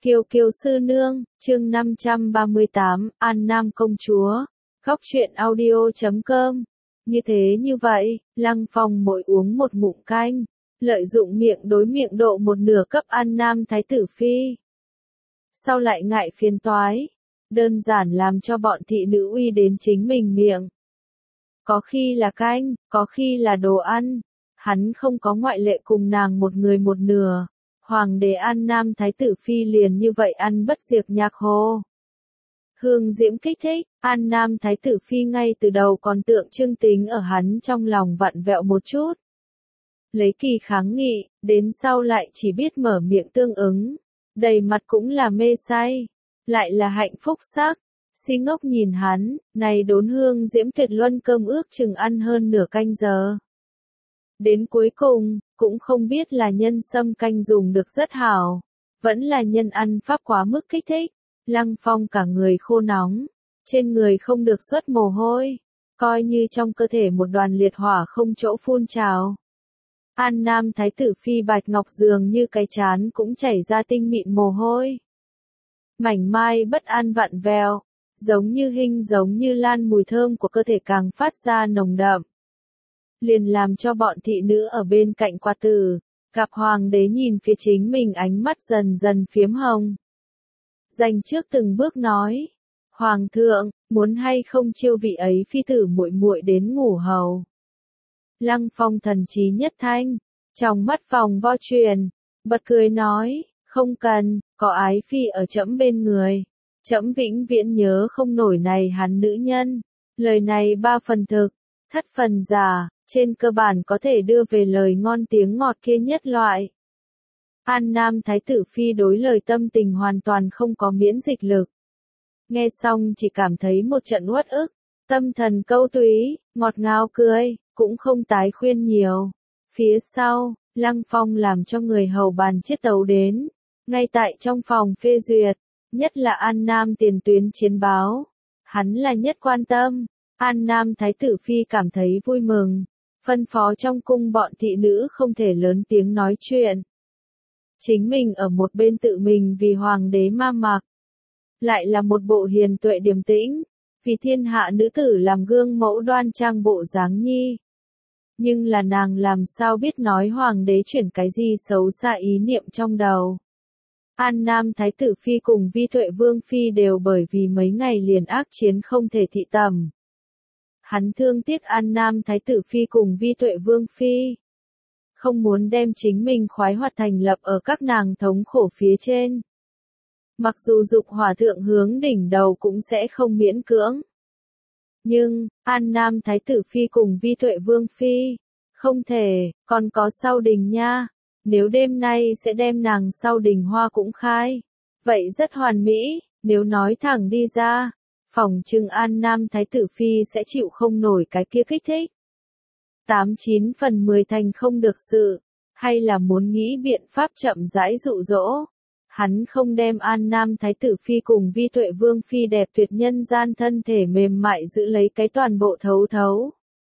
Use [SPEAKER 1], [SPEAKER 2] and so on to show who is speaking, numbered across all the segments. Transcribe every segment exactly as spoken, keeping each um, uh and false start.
[SPEAKER 1] Kiều Kiều sư nương, chương năm trăm ba mươi tám, An Nam công chúa. Góc truyện audio chấm com. Như thế như vậy, Lăng Phong mỗi uống một ngụm canh, lợi dụng miệng đối miệng độ một nửa cấp An Nam thái tử phi. Sau lại ngại phiền toái, đơn giản làm cho bọn thị nữ uy đến chính mình miệng. Có khi là canh, có khi là đồ ăn, hắn không có ngoại lệ cùng nàng một người một nửa. Hoàng đế An Nam thái tử phi liền như vậy ăn bất diệt nhạc hồ. Hương diễm kích thích, An Nam thái tử phi ngay từ đầu còn tượng trưng tính ở hắn trong lòng vặn vẹo một chút. Lấy kỳ kháng nghị, đến sau lại chỉ biết mở miệng tương ứng, đầy mặt cũng là mê say, lại là hạnh phúc sắc. Si ngốc nhìn hắn, này đốn hương diễm tuyệt luân cơm ước chừng ăn hơn nửa canh giờ. Đến cuối cùng, cũng không biết là nhân sâm canh dùng được rất hảo, vẫn là nhân ăn pháp quá mức kích thích. Lăng Phong cả người khô nóng, trên người không được xuất mồ hôi, coi như trong cơ thể một đoàn liệt hỏa không chỗ phun trào. An Nam thái tử phi bạch ngọc dường như cái chán cũng chảy ra tinh mịn mồ hôi. Mảnh mai bất an vặn vẹo, giống như hinh giống như lan mùi thơm của cơ thể càng phát ra nồng đậm. Liền làm cho bọn thị nữ ở bên cạnh qua tử, gặp hoàng đế nhìn phía chính mình ánh mắt dần dần phiếm hồng. Dành trước từng bước nói, hoàng thượng, muốn hay không chiêu vị ấy phi tử muội muội đến ngủ hầu. Lăng Phong thần trí nhất thanh, trong mắt vòng vo truyền, bật cười nói, không cần, có ái phi ở trẫm bên người, trẫm vĩnh viễn nhớ không nổi này hắn nữ nhân. Lời này ba phần thực, thất phần giả, trên cơ bản có thể đưa về lời ngon tiếng ngọt kia nhất loại. An Nam thái tử phi đối lời tâm tình hoàn toàn không có miễn dịch lực. Nghe xong chỉ cảm thấy một trận uất ức, tâm thần câu túy, ngọt ngào cười, cũng không tái khuyên nhiều. Phía sau, Lăng Phong làm cho người hầu bàn chiết tấu đến, ngay tại trong phòng phê duyệt, nhất là An Nam tiền tuyến chiến báo. Hắn là nhất quan tâm, An Nam thái tử phi cảm thấy vui mừng, phân phó trong cung bọn thị nữ không thể lớn tiếng nói chuyện. Chính mình ở một bên tự mình vì hoàng đế ma mặc. Lại là một bộ hiền tuệ điềm tĩnh, vì thiên hạ nữ tử làm gương mẫu đoan trang bộ dáng nhi. Nhưng là nàng làm sao biết nói hoàng đế chuyển cái gì xấu xa ý niệm trong đầu. An Nam thái tử phi cùng Vi Tuệ vương phi đều bởi vì mấy ngày liền ác chiến không thể thị tầm. Hắn thương tiếc An Nam thái tử phi cùng Vi Tuệ vương phi. Không muốn đem chính mình khoái hoạt thành lập ở các nàng thống khổ phía trên. Mặc dù dục hỏa thượng hướng đỉnh đầu cũng sẽ không miễn cưỡng. Nhưng, An Nam thái tử phi cùng Vi Tuệ vương phi, không thể, còn có sau đình nha. Nếu đêm nay sẽ đem nàng sau đình hoa cũng khai. Vậy rất hoàn mỹ, nếu nói thẳng đi ra, phòng trừng An Nam thái tử phi sẽ chịu không nổi cái kia kích thích. Tám chín phần mười thành không được sự, hay là muốn nghĩ biện pháp chậm rãi dụ dỗ. Hắn không đem An Nam thái tử phi cùng Vi Tuệ vương phi đẹp tuyệt nhân gian thân thể mềm mại giữ lấy cái toàn bộ thấu thấu.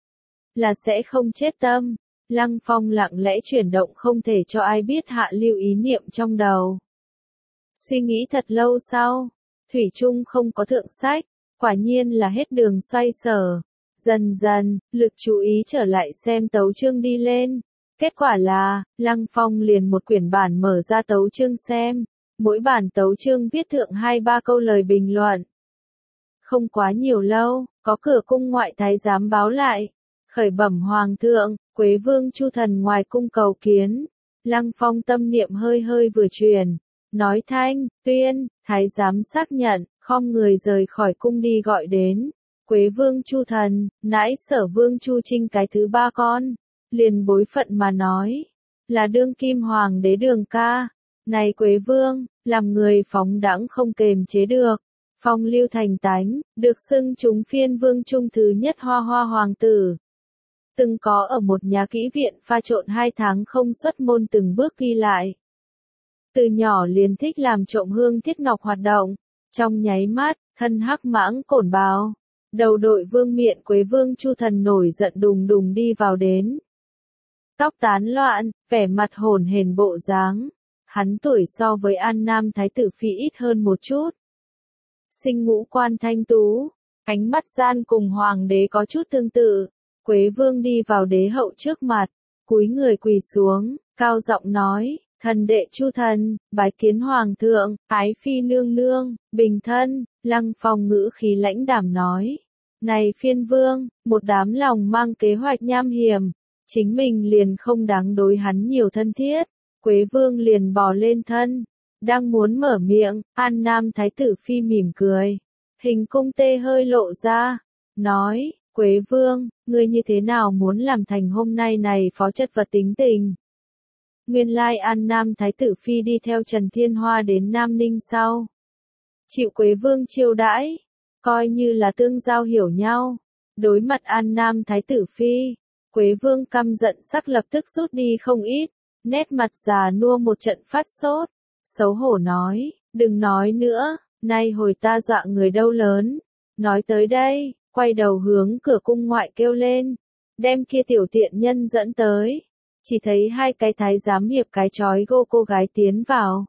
[SPEAKER 1] Là sẽ không chết tâm. Lăng Phong lặng lẽ chuyển động không thể cho ai biết hạ lưu ý niệm trong đầu. Suy nghĩ thật lâu sau, thủy chung không có thượng sách, quả nhiên là hết đường xoay sở. Dần dần, lực chú ý trở lại xem tấu chương đi lên. Kết quả là, Lăng Phong liền một quyển bản mở ra tấu chương xem. Mỗi bản tấu chương viết thượng hai ba câu lời bình luận. Không quá nhiều lâu, có cửa cung ngoại thái giám báo lại. Khởi bẩm hoàng thượng, Quế vương Chu thần ngoài cung cầu kiến. Lăng Phong tâm niệm hơi hơi vừa truyền. Nói thanh, tuyên, thái giám xác nhận, khom người rời khỏi cung đi gọi đến. Quế vương Chu thần, nãi sở vương Chu Trinh cái thứ ba con, liền bối phận mà nói, là đương kim hoàng đế Đường ca. Này Quế vương, làm người phóng đãng không kềm chế được, phong lưu thành tánh, được xưng chúng phiên vương trung thứ nhất hoa hoa hoàng tử. Từng có ở một nhà kỹ viện pha trộn hai tháng không xuất môn từng bước ghi lại. Từ nhỏ liền thích làm trộm hương thiết ngọc hoạt động, trong nháy mắt, thân hắc mãng cổn bào. Đầu đội vương miện Quế vương Chu thần nổi giận đùng đùng đi vào đến. Tóc tán loạn, vẻ mặt hổn hển bộ dáng. hắn tuổi so với An Nam Thái tử Phi ít hơn một chút. Sinh ngũ quan thanh tú, ánh mắt gian cùng hoàng đế có chút tương tự. Quế Vương đi vào đế hậu trước mặt, cúi người quỳ xuống, cao giọng nói, thần đệ Chu thần, bái kiến hoàng thượng, ái phi nương nương, bình thân. Lăng Phong ngữ khí lãnh đạm nói, này phiên vương, một đám lòng mang kế hoạch nham hiểm, chính mình liền không đáng đối hắn nhiều thân thiết. Quế Vương liền bò lên thân, đang muốn mở miệng, An Nam Thái tử Phi mỉm cười, hình cung tê hơi lộ ra, nói, Quế Vương, ngươi như thế nào muốn làm thành hôm nay này phó chất vật tính tình? Nguyên lai An Nam Thái tử Phi đi theo Trần Thiên Hoa đến Nam Ninh sau. Chịu Quế Vương chiêu đãi, coi như là tương giao hiểu nhau. Đối mặt An Nam Thái tử Phi, Quế Vương căm giận sắc lập tức rút đi không ít, nét mặt già nua một trận phát sốt, xấu hổ nói, đừng nói nữa, nay hồi ta dọa người đâu lớn. Nói tới đây, quay đầu hướng cửa cung ngoại kêu lên, đem kia tiểu tiện nhân dẫn tới. Chỉ thấy hai cái thái giám hiệp cái chói gô cô gái tiến vào.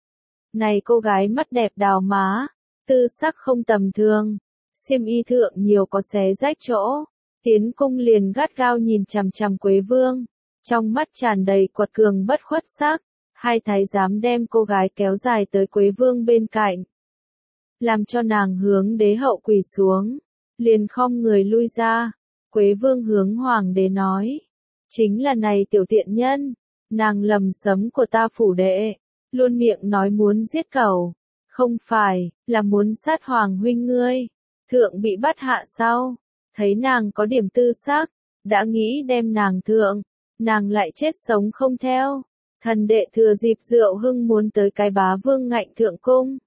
[SPEAKER 1] Này cô gái mắt đẹp đào má, tư sắc không tầm thường, xiêm y thượng nhiều có xé rách chỗ, tiến cung liền gắt gao nhìn chằm chằm Quế Vương, trong mắt tràn đầy quật cường bất khuất sắc. Hai thái giám đem cô gái kéo dài tới Quế Vương bên cạnh, làm cho nàng hướng đế hậu quỳ xuống, liền khom người lui ra. Quế Vương hướng hoàng đế nói, chính là này tiểu tiện nhân, nàng lầm sấm của ta phủ đệ, luôn miệng nói muốn giết cẩu, không phải, là muốn sát hoàng huynh ngươi. Thượng bị bắt hạ sau, thấy nàng có điểm tư sắc, đã nghĩ đem nàng thượng, nàng lại chết sống không theo. Thần đệ thừa dịp rượu hưng muốn tới cái bá vương ngạnh thượng cung,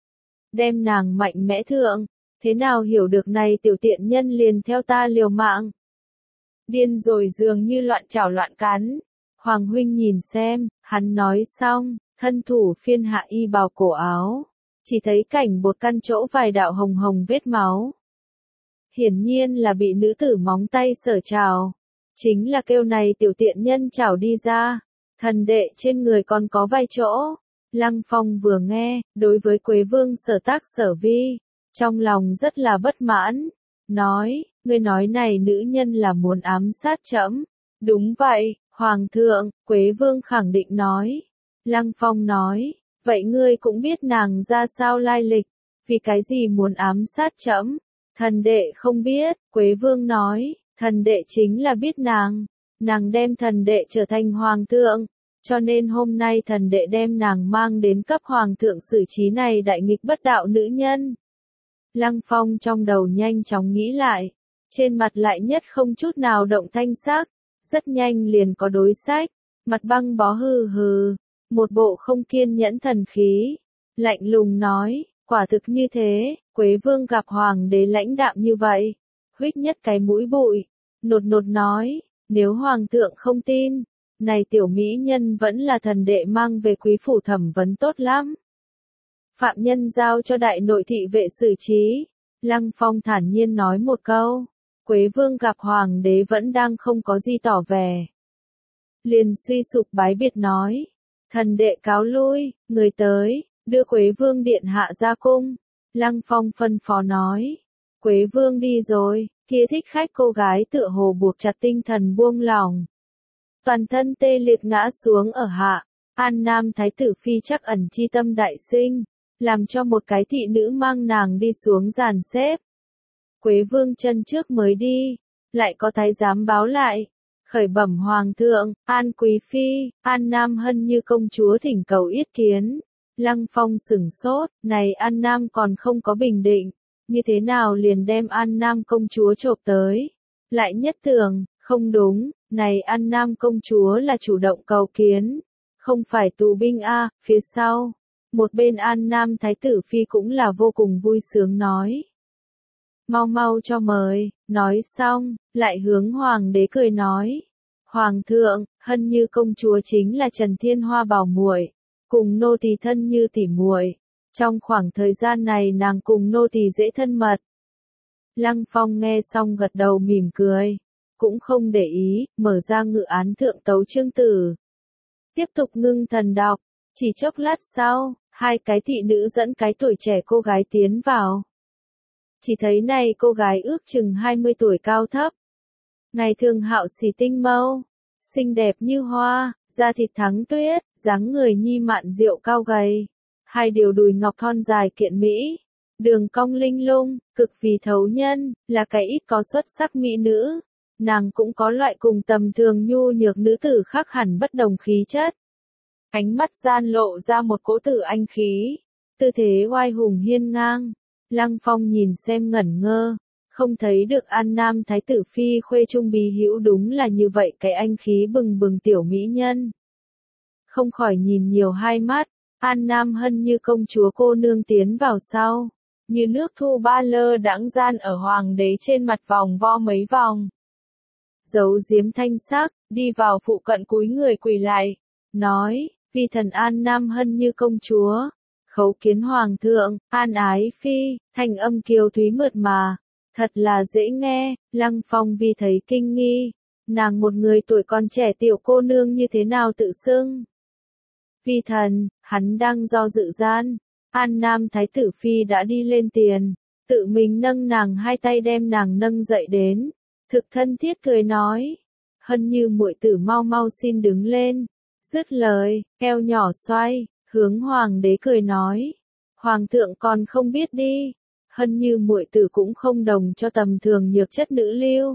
[SPEAKER 1] đem nàng mạnh mẽ thượng, thế nào hiểu được này tiểu tiện nhân liền theo ta liều mạng. Điên rồi dường như loạn chảo loạn cắn. Hoàng huynh nhìn xem, hắn nói xong, thân thủ phiên hạ y bào cổ áo, chỉ thấy cảnh bột căn chỗ vài đạo hồng hồng vết máu. Hiển nhiên là bị nữ tử móng tay sở trào, chính là kêu này tiểu tiện nhân trảo đi ra. Thần đệ trên người còn có vài chỗ. Lăng Phong vừa nghe, đối với Quế Vương sở tác sở vi, trong lòng rất là bất mãn, nói, ngươi nói này nữ nhân là muốn ám sát trẫm. Đúng vậy, Hoàng thượng, Quế Vương khẳng định nói. Lăng Phong nói, vậy ngươi cũng biết nàng ra sao lai lịch, vì cái gì muốn ám sát trẫm? Thần đệ không biết, Quế Vương nói, thần đệ chính là biết nàng. Nàng đem thần đệ trở thành hoàng thượng, cho nên hôm nay thần đệ đem nàng mang đến cấp hoàng thượng xử trí này đại nghịch bất đạo nữ nhân. Lăng Phong trong đầu nhanh chóng nghĩ lại, trên mặt lại nhất không chút nào động thanh sắc, rất nhanh liền có đối sách, mặt băng bó hừ hừ, một bộ không kiên nhẫn thần khí, lạnh lùng nói, quả thực như thế. Quế Vương gặp hoàng đế lãnh đạm như vậy, huých nhất cái mũi bụi, nột nột nói, nếu hoàng thượng không tin, này tiểu mỹ nhân vẫn là thần đệ mang về quý phủ thẩm vấn tốt lắm. Phạm nhân giao cho đại nội thị vệ xử trí. Lăng Phong thản nhiên nói một câu. Quế Vương gặp hoàng đế vẫn đang không có gì tỏ vẻ, liền suy sụp bái biệt nói, thần đệ cáo lui, người tới, đưa Quế Vương điện hạ ra cung. Lăng Phong phân phó nói, Quế Vương đi rồi, kia thích khách cô gái tựa hồ buộc chặt tinh thần buông lỏng, toàn thân tê liệt ngã xuống ở hạ. An Nam Thái tử Phi chắc ẩn chi tâm đại sinh, làm cho một cái thị nữ mang nàng đi xuống dàn xếp. Quế Vương chân trước mới đi, lại có thái giám báo lại, khởi bẩm hoàng thượng, An Quý Phi, An Nam Hân Như công chúa thỉnh cầu yết kiến. Lăng Phong sửng sốt, này An Nam còn không có bình định, như thế nào liền đem An Nam công chúa chộp tới. Lại nhất tưởng, không đúng, này An Nam công chúa là chủ động cầu kiến, không phải tù binh a. Phía sau, một bên An Nam Thái tử Phi cũng là vô cùng vui sướng nói, mau mau cho mời. Nói xong, lại hướng hoàng đế cười nói, hoàng thượng, Hân Như công chúa chính là Trần Thiên Hoa bảo muội, cùng nô tỳ thân như tỉ muội, trong khoảng thời gian này nàng cùng nô tỳ dễ thân mật. Lăng Phong nghe xong gật đầu mỉm cười, cũng không để ý, mở ra ngự án thượng tấu chương tử, tiếp tục ngưng thần đọc. Chỉ chốc lát sau, hai cái thị nữ dẫn cái tuổi trẻ cô gái tiến vào. Chỉ thấy này cô gái ước chừng hai mươi tuổi cao thấp. Ngày thường hạo xỉ tinh mâu, xinh đẹp như hoa, da thịt thắng tuyết, dáng người nhi mạn diệu cao gầy. Hai điều đùi ngọc thon dài kiện mỹ, đường cong linh lung, cực vì thấu nhân, là cái ít có xuất sắc mỹ nữ. Nàng cũng có loại cùng tầm thường nhu nhược nữ tử khác hẳn bất đồng khí chất. Ánh mắt gian lộ ra một cỗ tử anh khí, tư thế oai hùng hiên ngang. Lăng Phong nhìn xem ngẩn ngơ, không thấy được An Nam Thái tử phi khuê trung bí hữu đúng là như vậy cái anh khí bừng bừng tiểu mỹ nhân. Không khỏi nhìn nhiều hai mắt, An Nam Hân như công chúa cô nương tiến vào sau, như nước thu ba lơ đãng gian ở hoàng đế trên mặt vòng vo mấy vòng. Giấu giếm thanh sắc, đi vào phụ cận cúi người quỳ lại, nói, vi thần An Nam Hân như công chúa, khấu kiến hoàng thượng, an ái phi, thanh âm kiều thúy mượt mà, thật là dễ nghe. Lăng Phong vì thấy kinh nghi, nàng một người tuổi còn trẻ tiểu cô nương như thế nào tự xưng. Vi thần, hắn đang do dự gian, An Nam Thái tử phi đã đi lên tiền, tự mình nâng nàng hai tay đem nàng nâng dậy đến, thực thân thiết cười nói, Hân như muội tử mau mau xin đứng lên. Dứt lời, eo nhỏ xoay, hướng hoàng đế cười nói, hoàng thượng còn không biết đi, Hân như muội tử cũng không đồng cho tầm thường nhược chất nữ lưu.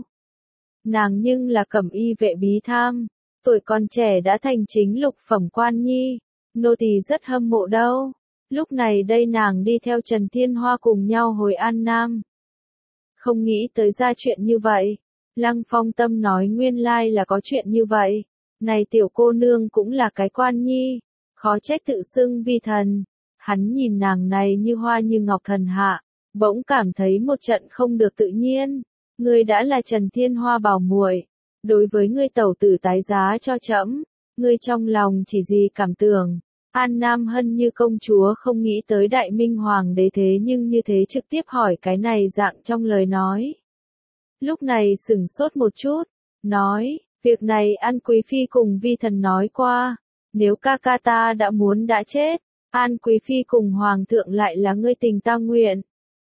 [SPEAKER 1] Nàng nhưng là cẩm y vệ bí tham, tuổi còn trẻ đã thành chính lục phẩm quan nhi, nô tỳ rất hâm mộ đâu. Lúc này đây nàng đi theo Trần Thiên Hoa cùng nhau hồi An Nam. Không nghĩ tới ra chuyện như vậy, Lăng Phong tâm nói nguyên lai là có chuyện như vậy. Này tiểu cô nương cũng là cái quan nhi, khó trách tự xưng vi thần. Hắn nhìn nàng này như hoa như ngọc thần hạ, bỗng cảm thấy một trận không được tự nhiên. Ngươi đã là Trần Thiên Hoa bảo muội, đối với ngươi tẩu tử tái giá cho trẫm, ngươi trong lòng chỉ gì cảm tưởng. An Nam Hân như công chúa không nghĩ tới đại minh hoàng đế thế nhưng như thế trực tiếp hỏi cái này dạng trong lời nói. Lúc này sửng sốt một chút, nói, việc này An Quý Phi cùng vi thần nói qua, nếu ca ca ta đã muốn đã chết, An Quý Phi cùng Hoàng thượng lại là ngươi tình ta nguyện.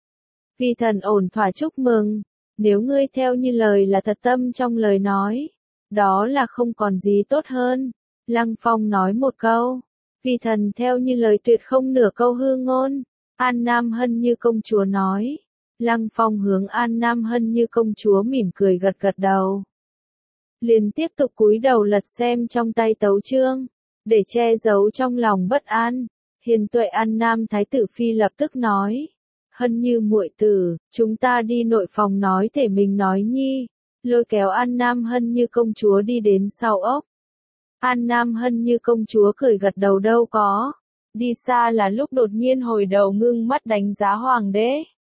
[SPEAKER 1] Vi thần ổn thỏa chúc mừng, nếu ngươi theo như lời là thật tâm trong lời nói, đó là không còn gì tốt hơn. Lăng Phong nói một câu, vi thần theo như lời tuyệt không nửa câu hư ngôn. An Nam Hân như công chúa nói. Lăng Phong hướng An Nam Hân như công chúa mỉm cười gật gật đầu. Liền tiếp tục cúi đầu lật xem trong tay tấu chương, để che giấu trong lòng bất an. Hiền tuệ An Nam Thái tử phi lập tức nói, Hân như muội tử, chúng ta đi nội phòng nói thể mình nói nhi. Lôi kéo An Nam Hân như công chúa đi đến sau ốc. An Nam Hân như công chúa cười gật đầu đâu có. Đi xa là lúc đột nhiên hồi đầu ngưng mắt đánh giá hoàng đế.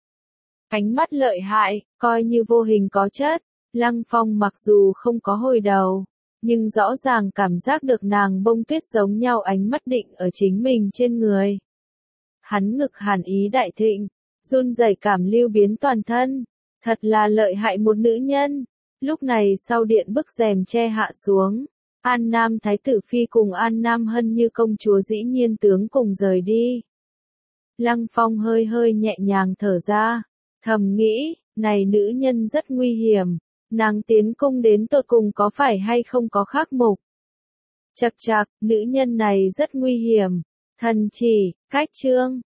[SPEAKER 1] Ánh mắt lợi hại, coi như vô hình có chất. Lăng Phong mặc dù không có hồi đầu, nhưng rõ ràng cảm giác được nàng bông tuyết giống nhau ánh mắt định ở chính mình trên người. Hắn ngực hàn ý đại thịnh, run rẩy cảm lưu biến toàn thân. Thật là lợi hại một nữ nhân. Lúc này sau điện bức rèm che hạ xuống, An Nam Thái tử phi cùng An Nam Hân như công chúa dĩ nhiên tướng cùng rời đi. Lăng Phong hơi hơi nhẹ nhàng thở ra, thầm nghĩ, này nữ nhân rất nguy hiểm, nàng tiến cung đến tột cùng có phải hay không có khác mục. Chậc chậc, nữ nhân này rất nguy hiểm. Thần chỉ, cách chương.